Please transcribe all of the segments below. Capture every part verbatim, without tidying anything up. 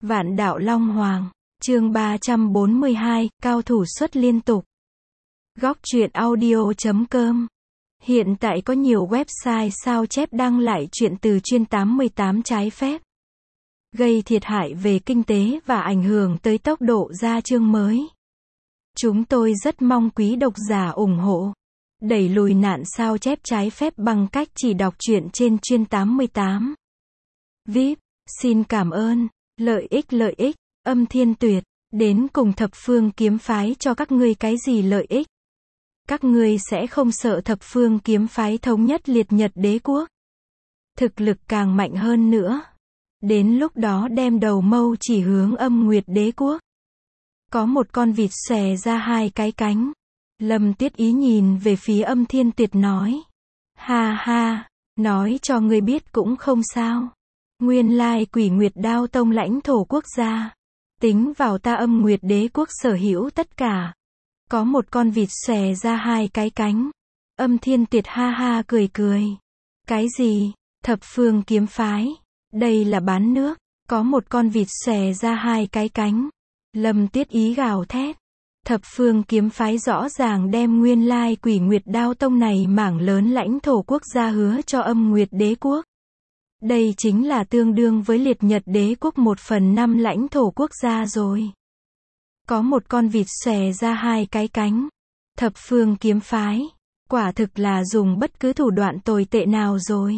Vạn đạo Long Hoàng, chương ba trăm bốn mươi hai, cao thủ xuất liên tục. Góc truyện audio chấm com. Hiện tại có nhiều website sao chép đăng lại truyện từ chuyên tám mươi tám trái phép, gây thiệt hại về kinh tế và ảnh hưởng tới tốc độ ra chương mới. Chúng tôi rất mong quý độc giả ủng hộ, đẩy lùi nạn sao chép trái phép bằng cách chỉ đọc truyện trên chuyên tám mươi tám. vê i pê, xin cảm ơn. Lợi ích lợi ích, Âm Thiên Tuyệt, đến cùng thập phương kiếm phái cho các ngươi cái gì lợi ích? Các ngươi sẽ không sợ thập phương kiếm phái thống nhất liệt nhật đế quốc, thực lực càng mạnh hơn nữa, đến lúc đó đem đầu mâu chỉ hướng Âm Nguyệt đế quốc. Có một con vịt xòe ra hai cái cánh. Lâm Tuyết Ý nhìn về phía Âm Thiên Tuyệt nói, ha ha, nói cho ngươi biết cũng không sao. Nguyên lai Quỷ Nguyệt Đao Tông lãnh thổ quốc gia, tính vào ta Âm Nguyệt đế quốc sở hữu tất cả. Có một con vịt xòe ra hai cái cánh. Âm Thiên Tuyệt ha ha cười cười. Cái gì? Thập phương kiếm phái? Đây là bán nước. Có một con vịt xòe ra hai cái cánh. Lâm Tuyết Ý gào thét. Thập phương kiếm phái rõ ràng đem nguyên lai Quỷ Nguyệt Đao Tông này mảng lớn lãnh thổ quốc gia hứa cho Âm Nguyệt đế quốc. Đây chính là tương đương với liệt nhật đế quốc một phần năm lãnh thổ quốc gia rồi. Có một con vịt xòe ra hai cái cánh. Thập phương kiếm phái, quả thực là dùng bất cứ thủ đoạn tồi tệ nào rồi.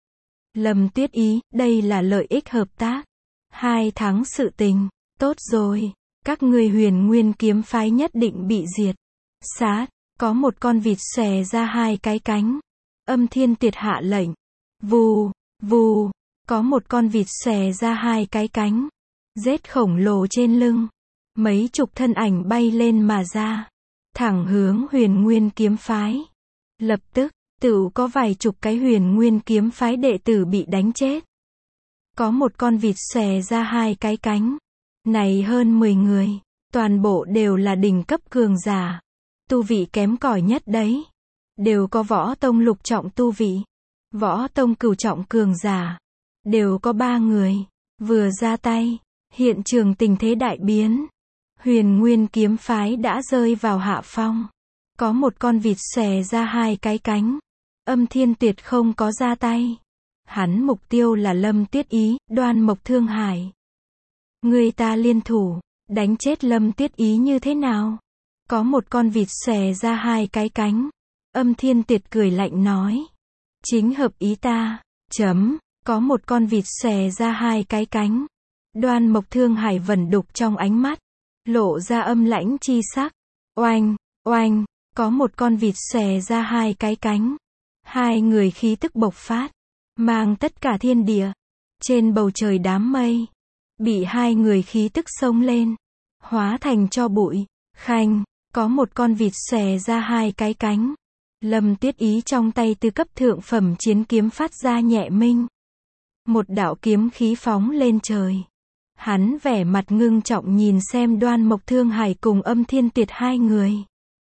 Lâm Tuyết Ý, đây là lợi ích hợp tác. Hai tháng sự tình, tốt rồi. Các ngươi Huyền Nguyên kiếm phái nhất định bị diệt. Sát, có một con vịt xòe ra hai cái cánh. Âm Thiên Tuyệt hạ lệnh. Vù, vù, có một con vịt xòe ra hai cái cánh. Rết khổng lồ trên lưng. Mấy chục thân ảnh bay lên mà ra, thẳng hướng Huyền Nguyên kiếm phái. Lập tức, tự có vài chục cái Huyền Nguyên kiếm phái đệ tử bị đánh chết. Có một con vịt xòe ra hai cái cánh. Này hơn mười người, toàn bộ đều là đỉnh cấp cường giả. Tu vị kém cỏi nhất đấy. Đều có võ tông lục trọng tu vị. Võ tông cửu trọng cường giả. Đều có ba người. Vừa ra tay, hiện trường tình thế đại biến. Huyền Nguyên kiếm phái đã rơi vào hạ phong. Có một con vịt xòe ra hai cái cánh. Âm Thiên Tuyệt không có ra tay. Hắn mục tiêu là Lâm Tuyết Ý, Đoan Mộc Thương Hải. Người ta liên thủ, đánh chết Lâm Tuyết Ý như thế nào? Có một con vịt xòe ra hai cái cánh. Âm Thiên Tuyệt cười lạnh nói. Chính hợp ý ta. Chấm, có một con vịt xòe ra hai cái cánh. Đoan Mộc Thương Hải vẩn đục trong ánh mắt, lộ ra âm lãnh chi sắc. Oanh, oanh, có một con vịt xòe ra hai cái cánh. Hai người khí tức bộc phát, mang tất cả thiên địa. Trên bầu trời đám mây, bị hai người khí tức xông lên, hóa thành tro bụi. Khanh, có một con vịt xòe ra hai cái cánh. Lâm Tuyết Ý trong tay tứ cấp thượng phẩm chiến kiếm phát ra nhẹ minh. Một đạo kiếm khí phóng lên trời. Hắn vẻ mặt ngưng trọng nhìn xem Đoan Mộc Thương Hải cùng Âm Thiên Tuyệt hai người.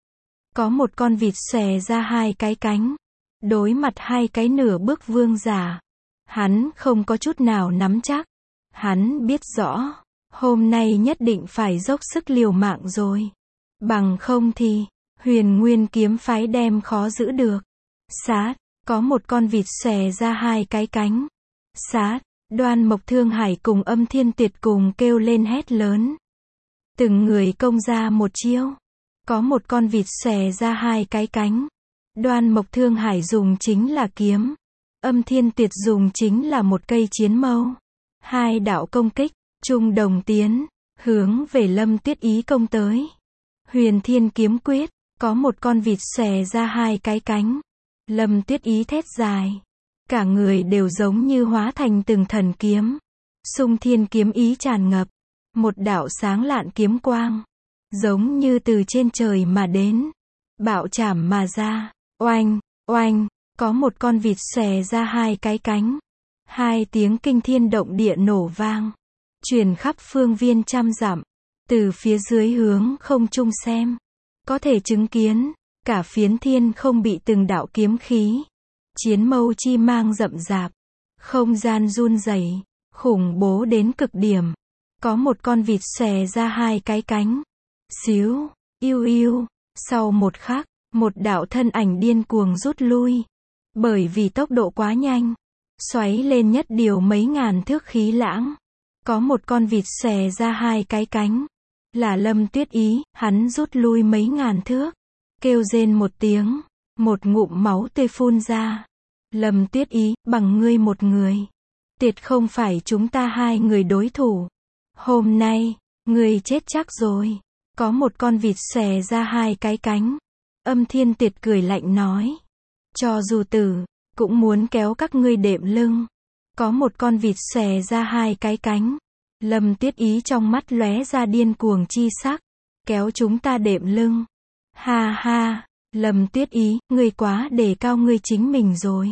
Có một con vịt xòe ra hai cái cánh. Đối mặt hai cái nửa bước vương giả. Hắn không có chút nào nắm chắc. Hắn biết rõ, hôm nay nhất định phải dốc sức liều mạng rồi. Bằng không thì, Huyền Nguyên kiếm phái đem khó giữ được. Sát, có một con vịt xòe ra hai cái cánh. Sát. Đoan Mộc Thương Hải cùng Âm Thiên Tuyệt cùng kêu lên hét lớn. Từng người công ra một chiêu. Có một con vịt xòe ra hai cái cánh. Đoan Mộc Thương Hải dùng chính là kiếm. Âm Thiên Tuyệt dùng chính là một cây chiến mâu. Hai đạo công kích, chung đồng tiến, hướng về Lâm Tuyết Ý công tới. Huyền Thiên kiếm quyết, có một con vịt xòe ra hai cái cánh. Lâm Tuyết Ý thét dài. Cả người đều giống như hóa thành từng thần kiếm. Xung thiên kiếm ý tràn ngập. Một đạo sáng lạn kiếm quang. Giống như từ trên trời mà đến. Bạo chảm mà ra. Oanh, oanh, có một con vịt xòe ra hai cái cánh. Hai tiếng kinh thiên động địa nổ vang. Truyền khắp phương viên trăm dặm. Từ phía dưới hướng không trung xem. Có thể chứng kiến, cả phiến thiên không bị từng đạo kiếm khí. Chiến mâu chi mang rậm rạp, không gian run rẩy, khủng bố đến cực điểm. Có một con vịt xòe ra hai cái cánh. Xíu, iu iu. Sau một khắc, một đạo thân ảnh điên cuồng rút lui. Bởi vì tốc độ quá nhanh, xoáy lên nhất điều mấy ngàn thước khí lãng. Có một con vịt xòe ra hai cái cánh. Là Lâm Tuyết Ý, hắn rút lui mấy ngàn thước. Kêu rên một tiếng, một ngụm máu tươi phun ra. Lâm Tuyết Ý, bằng ngươi một người, tuyệt không phải chúng ta hai người đối thủ. Hôm nay, ngươi chết chắc rồi. Có một con vịt xòe ra hai cái cánh. Âm Thiên Tuyệt cười lạnh nói. Cho dù tử, cũng muốn kéo các ngươi đệm lưng. Có một con vịt xòe ra hai cái cánh. Lâm Tuyết Ý trong mắt lóe ra điên cuồng chi sắc. Kéo chúng ta đệm lưng. Ha ha, Lâm Tuyết Ý, ngươi quá đề cao ngươi chính mình rồi.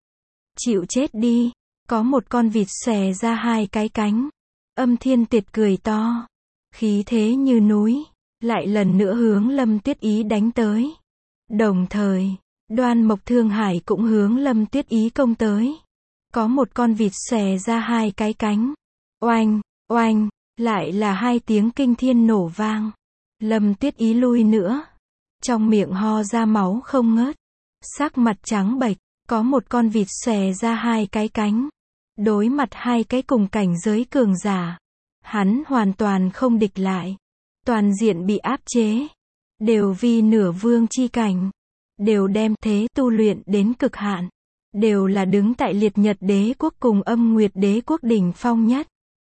Chịu chết đi. Có một con vịt xòe ra hai cái cánh. Âm Thiên Tuyệt cười to. Khí thế như núi. Lại lần nữa hướng Lâm Tuyết Ý đánh tới. Đồng thời, Đoan Mộc Thương Hải cũng hướng Lâm Tuyết Ý công tới. Có một con vịt xòe ra hai cái cánh. Oanh, oanh, lại là hai tiếng kinh thiên nổ vang. Lâm Tuyết Ý lui nữa. Trong miệng ho ra máu không ngớt. Sắc mặt trắng bệch. Có một con vịt xòe ra hai cái cánh. Đối mặt hai cái cùng cảnh giới cường giả. Hắn hoàn toàn không địch lại. Toàn diện bị áp chế. Đều vì nửa vương chi cảnh. Đều đem thế tu luyện đến cực hạn. Đều là đứng tại liệt nhật đế quốc cùng âm nguyệt đế quốc đỉnh phong nhất.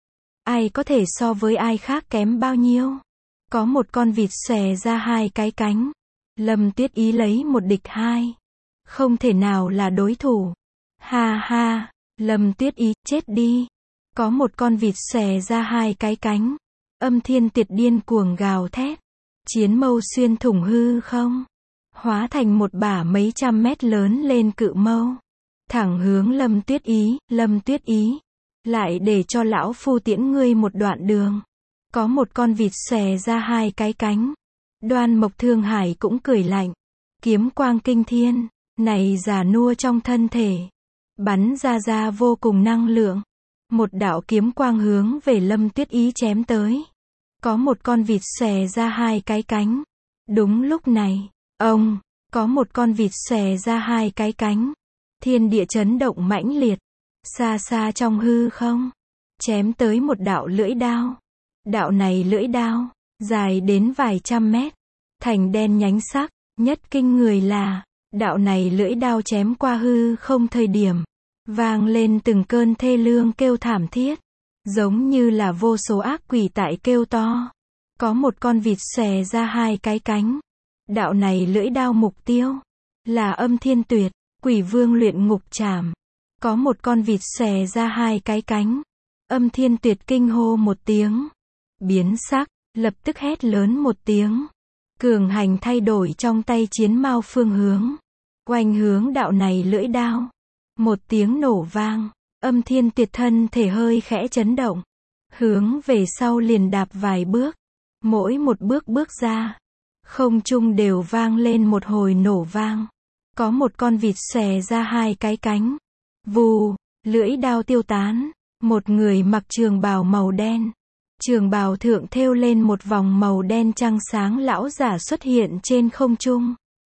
Ai có thể so với ai khác kém bao nhiêu. Có một con vịt xòe ra hai cái cánh. Lâm Tuyết Ý lấy một địch hai. Không thể nào là đối thủ. Ha ha, Lâm Tuyết Ý, chết đi. Có một con vịt xòe ra hai cái cánh. Âm Thiên Tuyệt điên cuồng gào thét. Chiến mâu xuyên thủng hư không. Hóa thành một bả mấy trăm mét lớn lên cự mâu. Thẳng hướng Lâm Tuyết Ý, Lâm Tuyết Ý. Lại để cho lão phu tiễn ngươi một đoạn đường. Có một con vịt xòe ra hai cái cánh. Đoan Mộc Thương Hải cũng cười lạnh. Kiếm quang kinh thiên. Này già nua trong thân thể. Bắn ra ra vô cùng năng lượng. Một đạo kiếm quang hướng về Lâm Tuyết Ý chém tới. Có một con vịt xòe ra hai cái cánh. Đúng lúc này, ông, có một con vịt xòe ra hai cái cánh. Thiên địa chấn động mãnh liệt. Xa xa trong hư không, chém tới một đạo lưỡi đao. Đạo này lưỡi đao, dài đến vài trăm mét. Thành đen nhánh sắc, nhất kinh người là, đạo này lưỡi đao chém qua hư không thời điểm. Vang lên từng cơn thê lương kêu thảm thiết. Giống như là vô số ác quỷ tại kêu to. Có một con vịt xòe ra hai cái cánh. Đạo này lưỡi đao mục tiêu. Là Âm Thiên Tuyệt, Quỷ Vương luyện ngục trảm. Có một con vịt xòe ra hai cái cánh. Âm Thiên Tuyệt kinh hô một tiếng. Biến sắc, lập tức hét lớn một tiếng. Cường hành thay đổi trong tay chiến mao phương hướng. Oanh hướng đạo này lưỡi đao. Một tiếng nổ vang. Âm Thiên Tuyệt thân thể hơi khẽ chấn động. Hướng về sau liền đạp vài bước. Mỗi một bước bước ra. Không trung đều vang lên một hồi nổ vang. Có một con vịt xòe ra hai cái cánh. Vù, lưỡi đao tiêu tán. Một người mặc trường bào màu đen. Trường bào thượng thêu lên một vòng màu đen trăng sáng lão giả xuất hiện trên không trung.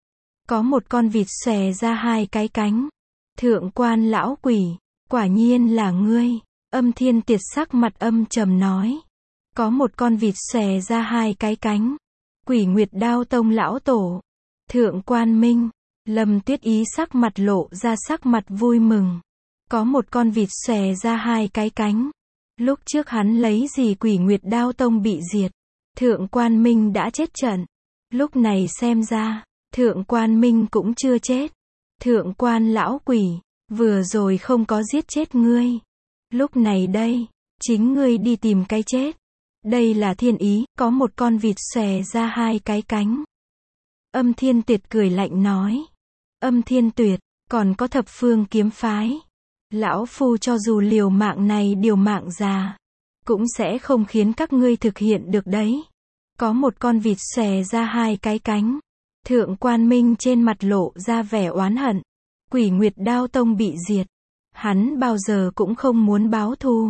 Có một con vịt xòe ra hai cái cánh. Thượng quan lão quỷ, quả nhiên là ngươi. Âm Thiên Tuyệt sắc mặt âm trầm nói. Có một con vịt xòe ra hai cái cánh. Quỷ Nguyệt Đao Tông lão tổ. Thượng quan Minh. Lâm Tuyết Ý sắc mặt lộ ra sắc mặt vui mừng. Có một con vịt xòe ra hai cái cánh. Lúc trước hắn lấy gì Quỷ Nguyệt Đao Tông bị diệt. Thượng quan Minh đã chết trận. Lúc này xem ra, Thượng quan Minh cũng chưa chết. Thượng quan lão quỷ, vừa rồi không có giết chết ngươi. Lúc này đây, chính ngươi đi tìm cái chết. Đây là thiên ý, có một con vịt xòe ra hai cái cánh. Âm Thiên Tuyệt cười lạnh nói. Âm Thiên Tuyệt, còn có thập phương kiếm phái. Lão phu cho dù liều mạng này điều mạng già, cũng sẽ không khiến các ngươi thực hiện được đấy. Có một con vịt xòe ra hai cái cánh. Thượng quan Minh trên mặt lộ ra vẻ oán hận. Quỷ Nguyệt Đao Tông bị diệt. Hắn bao giờ cũng không muốn báo thù.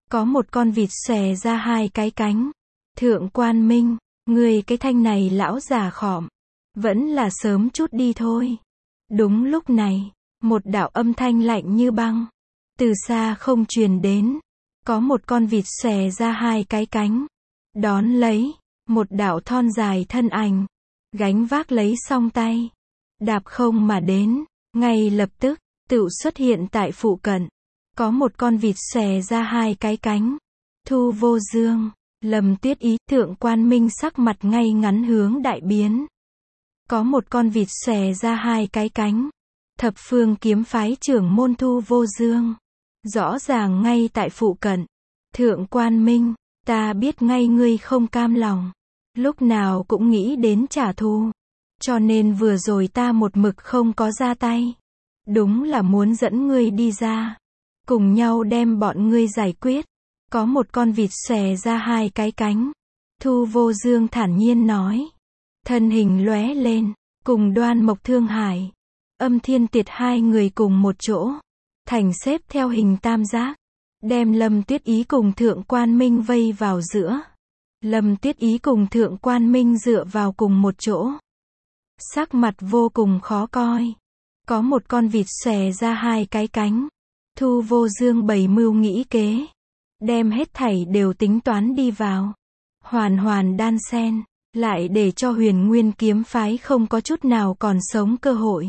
Có một con vịt xòe ra hai cái cánh. Thượng Quan Minh, người cái thanh này lão già khọm. Vẫn là sớm chút đi thôi. Đúng lúc này, một đạo âm thanh lạnh như băng. Từ xa không truyền đến. Có một con vịt xòe ra hai cái cánh. Đón lấy, một đạo thon dài thân ảnh. Gánh vác lấy song tay. Đạp không mà đến. Ngay lập tức, tựu xuất hiện tại phụ cận. Có một con vịt xòe ra hai cái cánh. Thu Vô Dương, Lâm Tuyết Ý, Thượng Quan Minh sắc mặt ngay ngắn hướng đại biến. Có một con vịt xòe ra hai cái cánh. Thập Phương kiếm phái trưởng môn Thu Vô Dương. Rõ ràng ngay tại phụ cận. Thượng Quan Minh, ta biết ngay ngươi không cam lòng. Lúc nào cũng nghĩ đến trả thù. Cho nên vừa rồi ta một mực không có ra tay. Đúng là muốn dẫn ngươi đi ra. Cùng nhau đem bọn ngươi giải quyết. Có một con vịt xòe ra hai cái cánh. Thu Vô Dương thản nhiên nói. Thân hình lóe lên. Cùng Đoan Mộc Thương Hải. Âm Thiên Tiệt hai người cùng một chỗ. Thành xếp theo hình tam giác. Đem Lâm Tuyết Ý cùng Thượng Quan Minh vây vào giữa. Lâm Tuyết Ý cùng Thượng Quan Minh dựa vào cùng một chỗ. Sắc mặt vô cùng khó coi. Có một con vịt xòe ra hai cái cánh. Thu Vô Dương bày mưu nghĩ kế. Đem hết thảy đều tính toán đi vào. Hoàn hoàn đan xen. Lại để cho Huyền Nguyên kiếm phái không có chút nào còn sống cơ hội.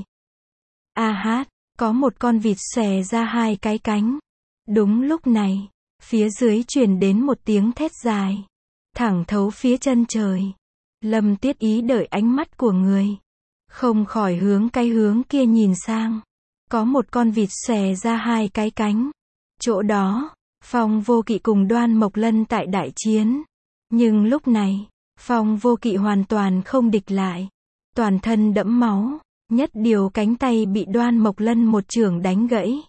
A hát, có một con vịt xòe ra hai cái cánh. Đúng lúc này, phía dưới truyền đến một tiếng thét dài. Thẳng thấu phía chân trời. Lâm Tuyết Ý đợi ánh mắt của người. Không khỏi hướng cái hướng kia nhìn sang. Có một con vịt xòe ra hai cái cánh. Chỗ đó, Phong Vô Kỵ cùng Đoan Mộc Lân tại đại chiến. Nhưng lúc này, Phong Vô Kỵ hoàn toàn không địch lại. Toàn thân đẫm máu. Nhất điều cánh tay bị Đoan Mộc Lân một chưởng đánh gãy.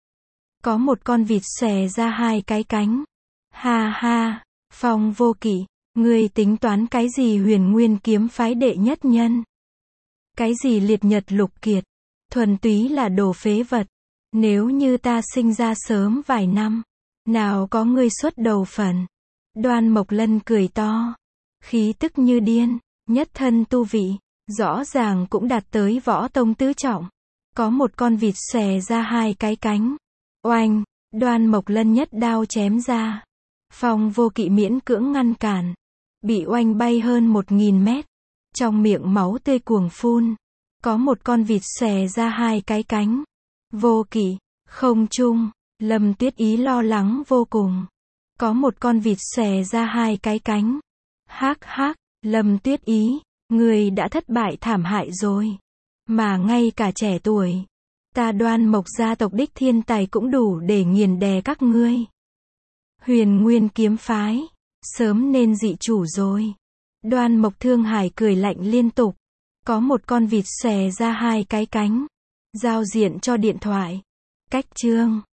Có một con vịt xòe ra hai cái cánh. Ha ha, Phong Vô Kỵ, ngươi tính toán cái gì Huyền Nguyên kiếm phái đệ nhất nhân? Cái gì liệt nhật lục kiệt? Thuần túy là đồ phế vật. Nếu như ta sinh ra sớm vài năm, nào có ngươi xuất đầu phần. Đoan Mộc Lân cười to. Khí tức như điên, nhất thân tu vị. Rõ ràng cũng đạt tới võ tông tứ trọng. Có một con vịt xòe ra hai cái cánh. Oanh, Đoan Mộc Lân nhất đao chém ra. Phong Vô Kỵ miễn cưỡng ngăn cản. Bị oanh bay hơn một nghìn mét. Trong miệng máu tươi cuồng phun. Có một con vịt xòe ra hai cái cánh. Vô Kỵ, không trung, Lâm Tuyết Ý lo lắng vô cùng. Có một con vịt xòe ra hai cái cánh. Hắc hắc, Lâm Tuyết Ý. Người đã thất bại thảm hại rồi. Mà ngay cả trẻ tuổi. Ta Đoan Mộc gia tộc đích thiên tài cũng đủ để nghiền đè các ngươi. Huyền Nguyên kiếm phái. Sớm nên dị chủ rồi. Đoan Mộc Thương Hải cười lạnh liên tục. Có một con vịt xòe ra hai cái cánh. Giao diện cho điện thoại. Cách chương.